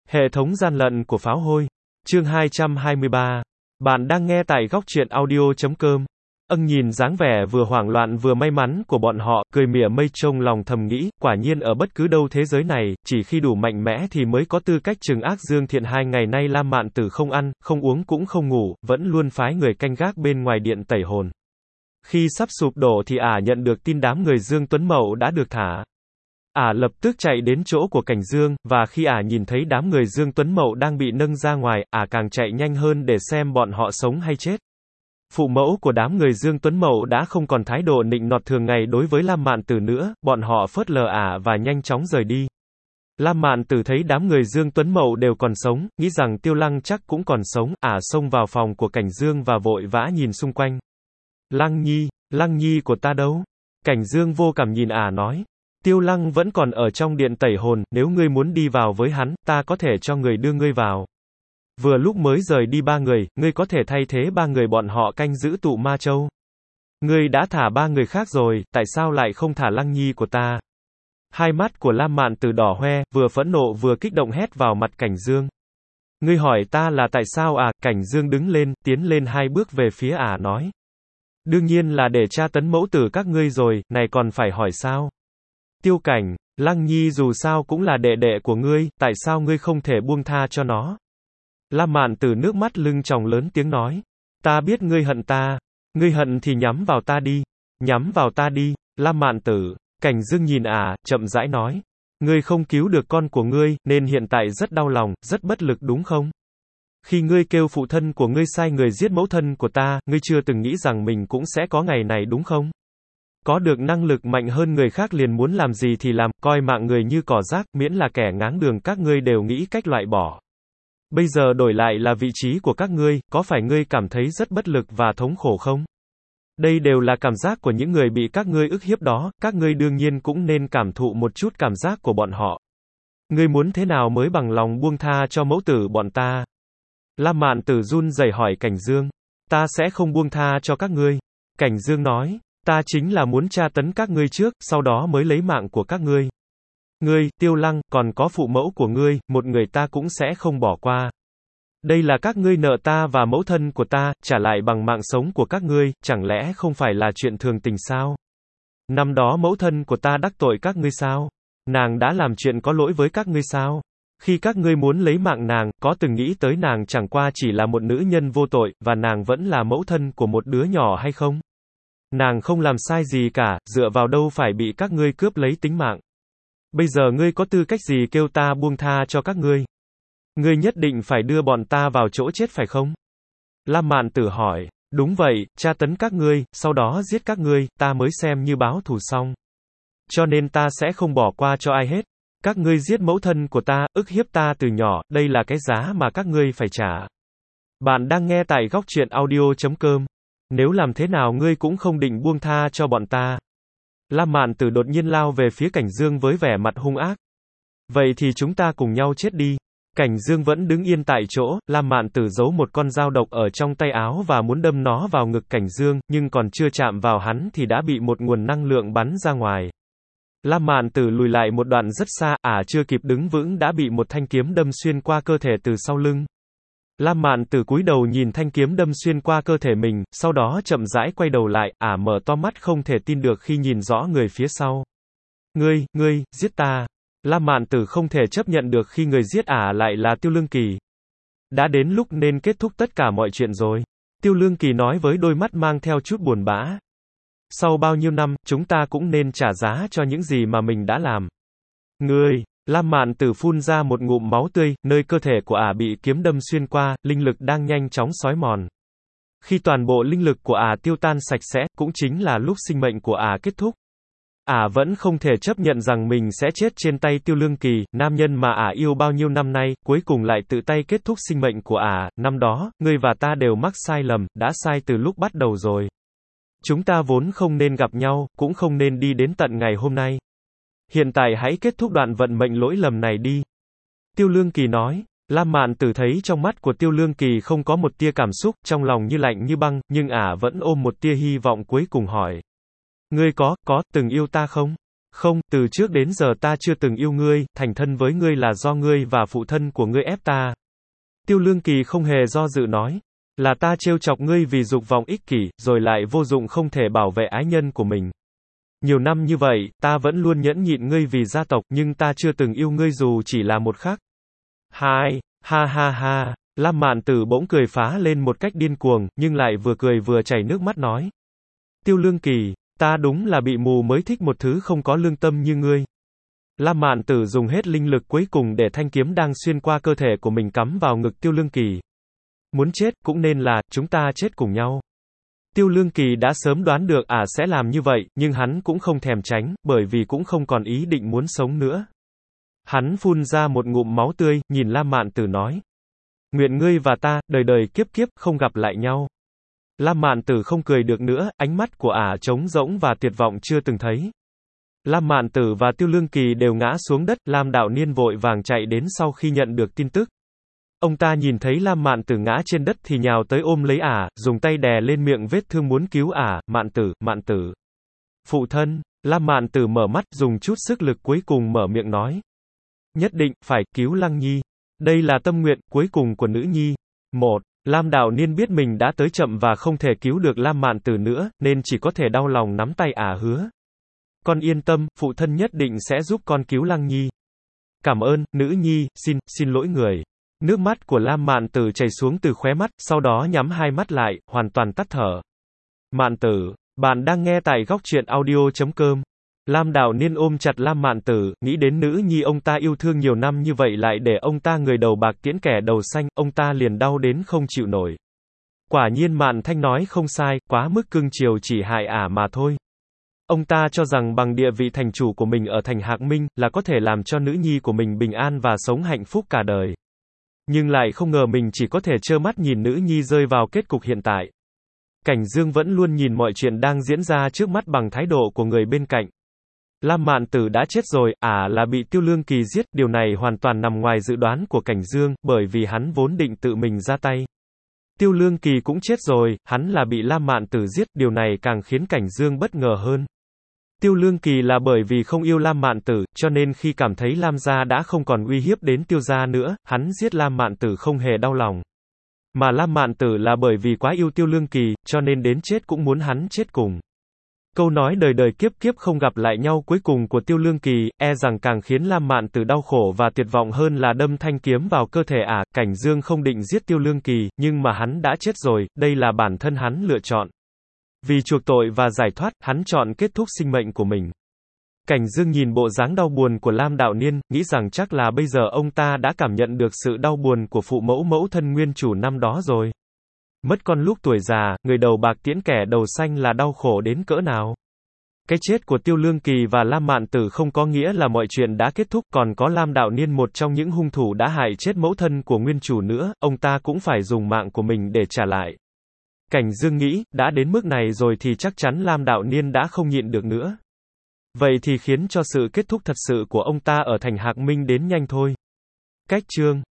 Hệ thống gian lận của pháo hôi. Chương 223. Bạn đang nghe tại góc truyện audio.com. Ân nhìn dáng vẻ vừa hoảng loạn vừa may mắn của bọn họ, cười mỉa mây trong lòng thầm nghĩ, quả nhiên ở bất cứ đâu thế giới này, chỉ khi đủ mạnh mẽ thì mới có tư cách trừng ác dương thiện. 2 ngày nay Lam Mạn Tử không ăn, không uống cũng không ngủ, vẫn luôn phái người canh gác bên ngoài điện tẩy hồn. Khi sắp sụp đổ thì nhận được tin đám người Dương Tuấn Mậu đã được thả. Lập tức chạy đến chỗ của Cảnh Dương, và khi nhìn thấy đám người Dương Tuấn Mậu đang bị nâng ra ngoài, càng chạy nhanh hơn để xem bọn họ sống hay chết. Phụ mẫu của đám người Dương Tuấn Mậu đã không còn thái độ nịnh nọt thường ngày đối với Lam Mạn Tử nữa, bọn họ phớt lờ và nhanh chóng rời đi. Lam Mạn Tử thấy đám người Dương Tuấn Mậu đều còn sống, nghĩ rằng Tiêu Lăng chắc cũng còn sống, xông vào phòng của Cảnh Dương và vội vã nhìn xung quanh. Lăng Nhi của ta đâu? Cảnh Dương vô cảm nhìn nói. Tiêu Lăng vẫn còn ở trong điện tẩy hồn, nếu ngươi muốn đi vào với hắn, ta có thể cho người đưa ngươi vào. Vừa lúc mới rời đi 3 người, ngươi có thể thay thế 3 người bọn họ canh giữ tụ ma châu. Ngươi đã thả 3 người khác rồi, tại sao lại không thả Lăng Nhi của ta? Hai mắt của Lam Mạn Tử đỏ hoe, vừa phẫn nộ vừa kích động hét vào mặt Cảnh Dương. Ngươi hỏi ta là tại sao Cảnh Dương đứng lên, tiến lên 2 bước về phía nói. Đương nhiên là để tra tấn mẫu tử các ngươi rồi, này còn phải hỏi sao? Tiêu Cảnh, Lăng Nhi dù sao cũng là đệ đệ của ngươi, tại sao ngươi không thể buông tha cho nó? Lam Mạn Tử nước mắt lưng tròng lớn tiếng nói. Ta biết ngươi hận ta. Ngươi hận thì nhắm vào ta đi. Nhắm vào ta đi. Lam Mạn Tử. Cảnh Dương nhìn chậm rãi nói. Ngươi không cứu được con của ngươi, nên hiện tại rất đau lòng, rất bất lực đúng không? Khi ngươi kêu phụ thân của ngươi sai người giết mẫu thân của ta, ngươi chưa từng nghĩ rằng mình cũng sẽ có ngày này đúng không? Có được năng lực mạnh hơn người khác liền muốn làm gì thì làm, coi mạng người như cỏ rác, miễn là kẻ ngáng đường các ngươi đều nghĩ cách loại bỏ. Bây giờ đổi lại là vị trí của các ngươi, có phải ngươi cảm thấy rất bất lực và thống khổ không? Đây đều là cảm giác của những người bị các ngươi ức hiếp đó, các ngươi đương nhiên cũng nên cảm thụ một chút cảm giác của bọn họ. Ngươi muốn thế nào mới bằng lòng buông tha cho mẫu tử bọn ta? Lam Mạn Tử run rẩy hỏi Cảnh Dương. Ta sẽ không buông tha cho các ngươi. Cảnh Dương nói. Ta chính là muốn tra tấn các ngươi trước, sau đó mới lấy mạng của các ngươi. Ngươi, Tiêu Lăng, còn có phụ mẫu của ngươi, một người ta cũng sẽ không bỏ qua. Đây là các ngươi nợ ta và mẫu thân của ta, trả lại bằng mạng sống của các ngươi, chẳng lẽ không phải là chuyện thường tình sao? Năm đó mẫu thân của ta đắc tội các ngươi sao? Nàng đã làm chuyện có lỗi với các ngươi sao? Khi các ngươi muốn lấy mạng nàng, có từng nghĩ tới nàng chẳng qua chỉ là một nữ nhân vô tội, và nàng vẫn là mẫu thân của một đứa nhỏ hay không? Nàng không làm sai gì cả, dựa vào đâu phải bị các ngươi cướp lấy tính mạng. Bây giờ ngươi có tư cách gì kêu ta buông tha cho các ngươi? Ngươi nhất định phải đưa bọn ta vào chỗ chết phải không? Lam Mạn Tử hỏi. Đúng vậy, tra tấn các ngươi, sau đó giết các ngươi, ta mới xem như báo thù xong. Cho nên ta sẽ không bỏ qua cho ai hết. Các ngươi giết mẫu thân của ta, ức hiếp ta từ nhỏ, đây là cái giá mà các ngươi phải trả. Bạn đang nghe tại góc truyện audio.com. Nếu làm thế nào ngươi cũng không định buông tha cho bọn ta. Lam Mạn Tử đột nhiên lao về phía Cảnh Dương với vẻ mặt hung ác. Vậy thì chúng ta cùng nhau chết đi. Cảnh Dương vẫn đứng yên tại chỗ, Lam Mạn Tử giấu một con dao độc ở trong tay áo và muốn đâm nó vào ngực Cảnh Dương, nhưng còn chưa chạm vào hắn thì đã bị một nguồn năng lượng bắn ra ngoài. Lam Mạn Tử lùi lại một đoạn rất xa, chưa kịp đứng vững đã bị một thanh kiếm đâm xuyên qua cơ thể từ sau lưng. Lam Mạn Tử cúi đầu nhìn thanh kiếm đâm xuyên qua cơ thể mình, sau đó chậm rãi quay đầu lại, mở to mắt không thể tin được khi nhìn rõ người phía sau. Ngươi, giết ta. Lam Mạn Tử không thể chấp nhận được khi người giết lại là Tiêu Lương Kỳ. Đã đến lúc nên kết thúc tất cả mọi chuyện rồi. Tiêu Lương Kỳ nói với đôi mắt mang theo chút buồn bã. Sau bao nhiêu năm, chúng ta cũng nên trả giá cho những gì mà mình đã làm. Ngươi. Lam Mạn Tử phun ra một ngụm máu tươi, nơi cơ thể của bị kiếm đâm xuyên qua, linh lực đang nhanh chóng xói mòn. Khi toàn bộ linh lực của tiêu tan sạch sẽ, cũng chính là lúc sinh mệnh của kết thúc. Vẫn không thể chấp nhận rằng mình sẽ chết trên tay Tiêu Lương Kỳ, nam nhân mà yêu bao nhiêu năm nay, cuối cùng lại tự tay kết thúc sinh mệnh của năm đó, ngươi và ta đều mắc sai lầm, đã sai từ lúc bắt đầu rồi. Chúng ta vốn không nên gặp nhau, cũng không nên đi đến tận ngày hôm nay. Hiện tại hãy kết thúc đoạn vận mệnh lỗi lầm này đi. Tiêu Lương Kỳ nói. Lam Mạn Tử thấy trong mắt của Tiêu Lương Kỳ không có một tia cảm xúc, trong lòng như lạnh như băng, nhưng vẫn ôm một tia hy vọng cuối cùng hỏi. Ngươi có từng yêu ta không? Không, từ trước đến giờ ta chưa từng yêu ngươi, thành thân với ngươi là do ngươi và phụ thân của ngươi ép ta. Tiêu Lương Kỳ không hề do dự nói. Là ta trêu chọc ngươi vì dục vọng ích kỷ, rồi lại vô dụng không thể bảo vệ ái nhân của mình. Nhiều năm như vậy, ta vẫn luôn nhẫn nhịn ngươi vì gia tộc, nhưng ta chưa từng yêu ngươi dù chỉ là một khắc. Hai, ha ha ha, Lam Mạn Tử bỗng cười phá lên một cách điên cuồng, nhưng lại vừa cười vừa chảy nước mắt nói. Tiêu Lương Kỳ, ta đúng là bị mù mới thích một thứ không có lương tâm như ngươi. Lam Mạn Tử dùng hết linh lực cuối cùng để thanh kiếm đang xuyên qua cơ thể của mình cắm vào ngực Tiêu Lương Kỳ. Muốn chết, cũng nên là, chúng ta chết cùng nhau. Tiêu Lương Kỳ đã sớm đoán được sẽ làm như vậy, nhưng hắn cũng không thèm tránh, bởi vì cũng không còn ý định muốn sống nữa. Hắn phun ra một ngụm máu tươi, nhìn Lam Mạn Tử nói. Nguyện ngươi và ta, đời đời kiếp kiếp, không gặp lại nhau. Lam Mạn Tử không cười được nữa, ánh mắt của trống rỗng và tuyệt vọng chưa từng thấy. Lam Mạn Tử và Tiêu Lương Kỳ đều ngã xuống đất, Lam Đạo Niên vội vàng chạy đến sau khi nhận được tin tức. Ông ta nhìn thấy Lam Mạn Tử ngã trên đất thì nhào tới ôm lấy dùng tay đè lên miệng vết thương muốn cứu Mạn Tử, Mạn Tử. Phụ thân, Lam Mạn Tử mở mắt, dùng chút sức lực cuối cùng mở miệng nói. Nhất định, phải, cứu Lăng Nhi. Đây là tâm nguyện, cuối cùng của nữ nhi. Lam Đạo Niên biết mình đã tới chậm và không thể cứu được Lam Mạn Tử nữa, nên chỉ có thể đau lòng nắm tay hứa. Con yên tâm, phụ thân nhất định sẽ giúp con cứu Lăng Nhi. Cảm ơn, nữ nhi, xin lỗi người. Nước mắt của Lam Mạn Tử chảy xuống từ khóe mắt, sau đó nhắm hai mắt lại, hoàn toàn tắt thở. Mạn Tử, bạn đang nghe tại góc truyện audio.com. Lam Đạo Niên ôm chặt Lam Mạn Tử, nghĩ đến nữ nhi ông ta yêu thương nhiều năm như vậy lại để ông ta người đầu bạc tiễn kẻ đầu xanh, ông ta liền đau đến không chịu nổi. Quả nhiên Mạn Thanh nói không sai, quá mức cưng chiều chỉ hại mà thôi. Ông ta cho rằng bằng địa vị thành chủ của mình ở thành Hạc Minh, là có thể làm cho nữ nhi của mình bình an và sống hạnh phúc cả đời. Nhưng lại không ngờ mình chỉ có thể trơ mắt nhìn nữ nhi rơi vào kết cục hiện tại. Cảnh Dương vẫn luôn nhìn mọi chuyện đang diễn ra trước mắt bằng thái độ của người bên cạnh. Lam Mạn Tử đã chết rồi, là bị Tiêu Lương Kỳ giết, điều này hoàn toàn nằm ngoài dự đoán của Cảnh Dương, bởi vì hắn vốn định tự mình ra tay. Tiêu Lương Kỳ cũng chết rồi, hắn là bị Lam Mạn Tử giết, điều này càng khiến Cảnh Dương bất ngờ hơn. Tiêu Lương Kỳ là bởi vì không yêu Lam Mạn Tử, cho nên khi cảm thấy Lam gia đã không còn uy hiếp đến Tiêu gia nữa, hắn giết Lam Mạn Tử không hề đau lòng. Mà Lam Mạn Tử là bởi vì quá yêu Tiêu Lương Kỳ, cho nên đến chết cũng muốn hắn chết cùng. Câu nói đời đời kiếp kiếp không gặp lại nhau cuối cùng của Tiêu Lương Kỳ, rằng càng khiến Lam Mạn Tử đau khổ và tuyệt vọng hơn là đâm thanh kiếm vào cơ thể Cảnh Dương không định giết Tiêu Lương Kỳ, nhưng mà hắn đã chết rồi, đây là bản thân hắn lựa chọn. Vì chuộc tội và giải thoát, hắn chọn kết thúc sinh mệnh của mình. Cảnh Dương nhìn bộ dáng đau buồn của Lam Đạo Niên, nghĩ rằng chắc là bây giờ ông ta đã cảm nhận được sự đau buồn của phụ mẫu mẫu thân nguyên chủ năm đó rồi. Mất con lúc tuổi già, người đầu bạc tiễn kẻ đầu xanh là đau khổ đến cỡ nào. Cái chết của Tiêu Lương Kỳ và Lam Mạn Tử không có nghĩa là mọi chuyện đã kết thúc, còn có Lam Đạo Niên một trong những hung thủ đã hại chết mẫu thân của nguyên chủ nữa, ông ta cũng phải dùng mạng của mình để trả lại. Cảnh Dương nghĩ, đã đến mức này rồi thì chắc chắn Lam Đạo Niên đã không nhịn được nữa. Vậy thì khiến cho sự kết thúc thật sự của ông ta ở thành Hạc Minh đến nhanh thôi. Cách chương